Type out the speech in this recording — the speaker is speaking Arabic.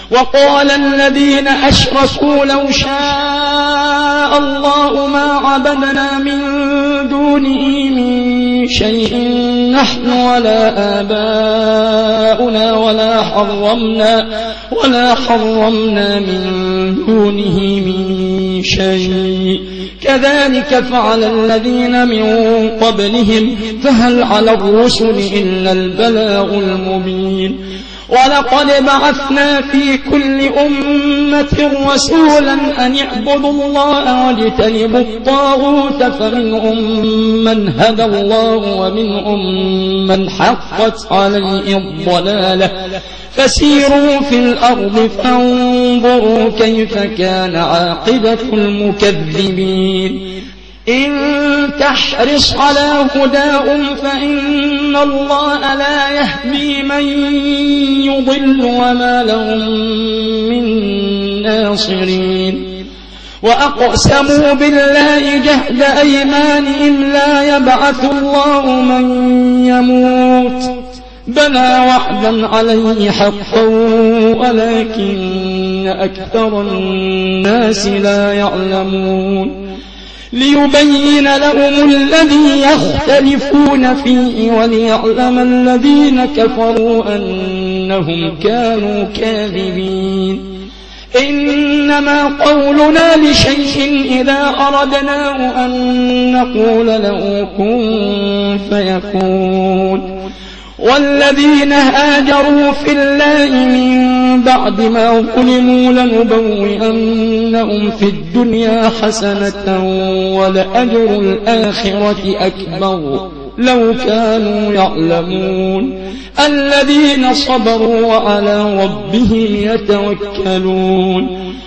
وقال الذين أشركوا لو شاء الله ما عبدنا من دونه من شيء نحن ولا آباؤنا ولا حرمنا من دونه من شيء كذلك فعل الذين من قبلهم فهل على الرسل إلا البلاغ المبين ولقد بعثنا في كل أمة رسولا أن اعبدوا الله واجتنبوا الطاغوت فمنهم من هدى الله ومنهم من حقت عليه الضلالة فسيروا في الأرض فانظروا كيف كان عاقبة المكذبين إن تحرص على هداهم فإن الله لا يهدي من يضل وما لهم من ناصرين وأقسموا بالله جهد أيمانهم لا يبعث الله من يموت بلى وعدا عليه حقا ولكن أكثر الناس لا يعلمون ليبين لهم الذي يختلفون فيه وليعلم الذين كفروا أنهم كانوا كاذبين إنما قولنا لشيء إذا أردناه أن نقول له كن فيكون والذين هاجروا في الله من بعد ما ظلموا لنبوئنهم في الدنيا حسنة ولأجر الآخرة أكبر لو كانوا يعلمون الذين صبروا وعلى ربهم يتوكلون